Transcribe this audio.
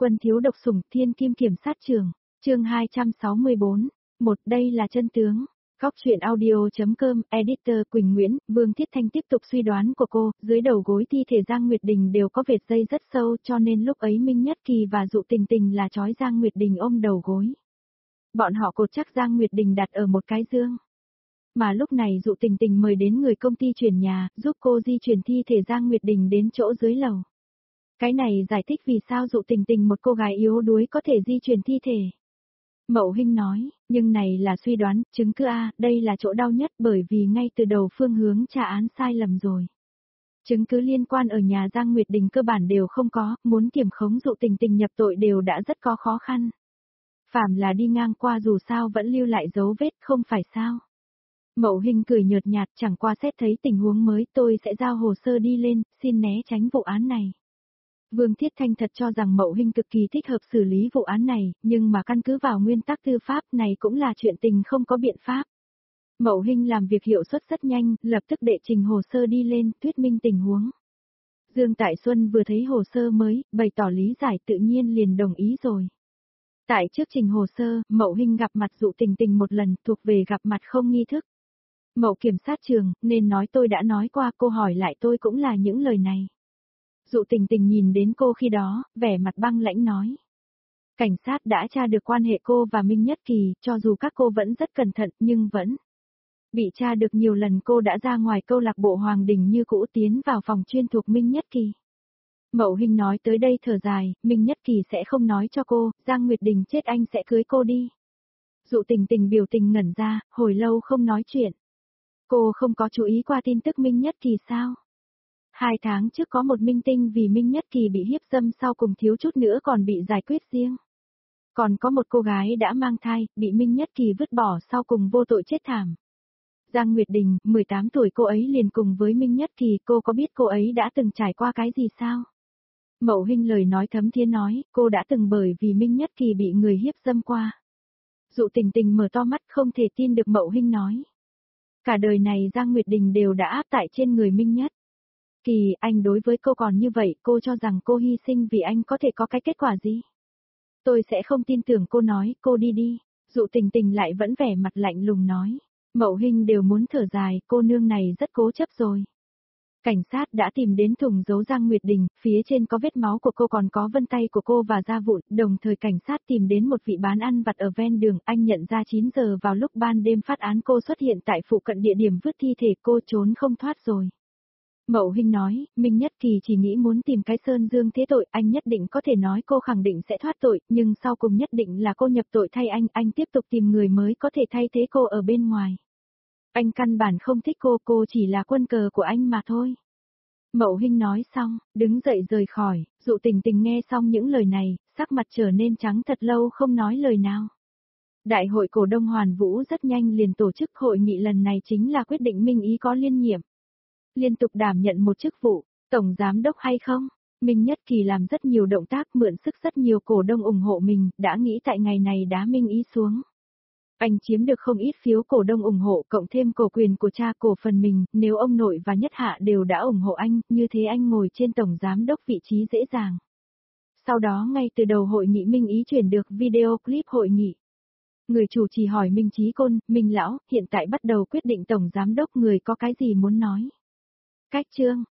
Quân thiếu độc sủng thiên kim kiểm sát trường, chương 264, đây là chân tướng. Góc chuyện audio.com, editor Quỳnh Nguyễn, Vương Thiết Thanh tiếp tục suy đoán của cô, dưới đầu gối thi thể Giang Nguyệt Đình đều có vệt dây rất sâu cho nên lúc ấy Minh Nhất Kỳ và Dụ Tình Tình là trói Giang Nguyệt Đình ôm đầu gối. Bọn họ cột chắc Giang Nguyệt Đình đặt ở một cái giường. Mà lúc này Dụ Tình Tình mời đến người công ty chuyển nhà, giúp cô di chuyển thi thể Giang Nguyệt Đình đến chỗ dưới lầu. Cái này giải thích vì sao Dụ Tình Tình một cô gái yếu đuối có thể di chuyển thi thể. Mậu Hinh nói, nhưng này là suy đoán, chứng cứ A, đây là chỗ đau nhất bởi vì ngay từ đầu phương hướng trả án sai lầm rồi. Chứng cứ liên quan ở nhà Giang Nguyệt Đình cơ bản đều không có, muốn kiểm khống Dụ Tình Tình nhập tội đều đã rất có khó khăn. Phạm là đi ngang qua dù sao vẫn lưu lại dấu vết không phải sao. Mậu Hinh cười nhợt nhạt, chẳng qua xét thấy tình huống mới tôi sẽ giao hồ sơ đi lên, xin né tránh vụ án này. Vương Thiết Thanh thật cho rằng Mậu Hinh cực kỳ thích hợp xử lý vụ án này, nhưng mà căn cứ vào nguyên tắc tư pháp này cũng là chuyện tình không có biện pháp. Mậu Hinh làm việc hiệu suất rất nhanh, lập tức đệ trình hồ sơ đi lên, thuyết minh tình huống. Dương Tại Xuân vừa thấy hồ sơ mới, bày tỏ lý giải tự nhiên liền đồng ý rồi. Tại trước trình hồ sơ, Mậu Hinh gặp mặt Dụ Tình Tình một lần, thuộc về gặp mặt không nghi thức. Mậu kiểm sát trường, nên nói tôi đã nói qua, cô hỏi lại tôi cũng là những lời này. Dụ Tình Tình nhìn đến cô khi đó, vẻ mặt băng lãnh nói. Cảnh sát đã tra được quan hệ cô và Minh Nhất Kỳ, cho dù các cô vẫn rất cẩn thận nhưng vẫn bị tra được nhiều lần. Cô đã ra ngoài câu lạc bộ Hoàng Đình như cũ tiến vào phòng chuyên thuộc Minh Nhất Kỳ. Mậu Hinh nói tới đây thở dài, Minh Nhất Kỳ sẽ không nói cho cô, Giang Nguyệt Đình chết anh sẽ cưới cô đi. Dụ Tình Tình biểu tình ngẩn ra, hồi lâu không nói chuyện. Cô không có chú ý qua tin tức Minh Nhất Kỳ sao? 2 tháng trước có một minh tinh vì Minh Nhất Kỳ bị hiếp dâm sau cùng thiếu chút nữa còn bị giải quyết riêng. Còn có một cô gái đã mang thai, bị Minh Nhất Kỳ vứt bỏ sau cùng vô tội chết thảm. Giang Nguyệt Đình, 18 tuổi cô ấy liền cùng với Minh Nhất Kỳ, cô có biết cô ấy đã từng trải qua cái gì sao? Mậu Hinh lời nói thấm thía nói, cô đã từng bởi vì Minh Nhất Kỳ bị người hiếp dâm qua. Dụ Tình Tình mở to mắt không thể tin được Mậu Hinh nói. Cả đời này Giang Nguyệt Đình đều đã áp tại trên người Minh Nhất Kỳ, anh đối với cô còn như vậy, cô cho rằng cô hy sinh vì anh có thể có cái kết quả gì? Tôi sẽ không tin tưởng cô nói, cô đi đi. Dụ Tình Tình lại vẫn vẻ mặt lạnh lùng nói. Mậu Hinh đều muốn thở dài, cô nương này rất cố chấp rồi. Cảnh sát đã tìm đến thùng giấu Giang Nguyệt Đình, phía trên có vết máu của cô còn có vân tay của cô và da vụn, đồng thời cảnh sát tìm đến một vị bán ăn vặt ở ven đường, anh nhận ra 9 giờ vào lúc ban đêm phát án cô xuất hiện tại phụ cận địa điểm vứt thi thể, cô trốn không thoát rồi. Mậu Hinh nói, Minh Nhất Kỳ chỉ nghĩ muốn tìm cái sơn dương thế tội, anh nhất định có thể nói cô khẳng định sẽ thoát tội, nhưng sau cùng nhất định là cô nhập tội thay anh tiếp tục tìm người mới có thể thay thế cô ở bên ngoài. Anh căn bản không thích cô chỉ là quân cờ của anh mà thôi. Mậu Hinh nói xong, đứng dậy rời khỏi, Dụ Tình Tình nghe xong những lời này, sắc mặt trở nên trắng thật lâu không nói lời nào. Đại hội cổ đông Hoàn Vũ rất nhanh liền tổ chức hội nghị lần này chính là quyết định Minh Ý có liên nhiệm. Liên tục đảm nhận một chức vụ, tổng giám đốc hay không? Minh Nhất Kỳ làm rất nhiều động tác mượn sức rất nhiều cổ đông ủng hộ mình, đã nghĩ tại ngày này đá Minh Ý xuống. Anh chiếm được không ít phiếu cổ đông ủng hộ cộng thêm cổ quyền của cha cổ phần mình, nếu ông nội và Nhất Hạ đều đã ủng hộ anh, như thế anh ngồi trên tổng giám đốc vị trí dễ dàng. Sau đó ngay từ đầu hội nghị Minh Ý chuyển được video clip hội nghị. Người chủ trì hỏi Minh Chí Côn, Minh Lão, hiện tại bắt đầu quyết định tổng giám đốc người có cái gì muốn nói? Cách chương,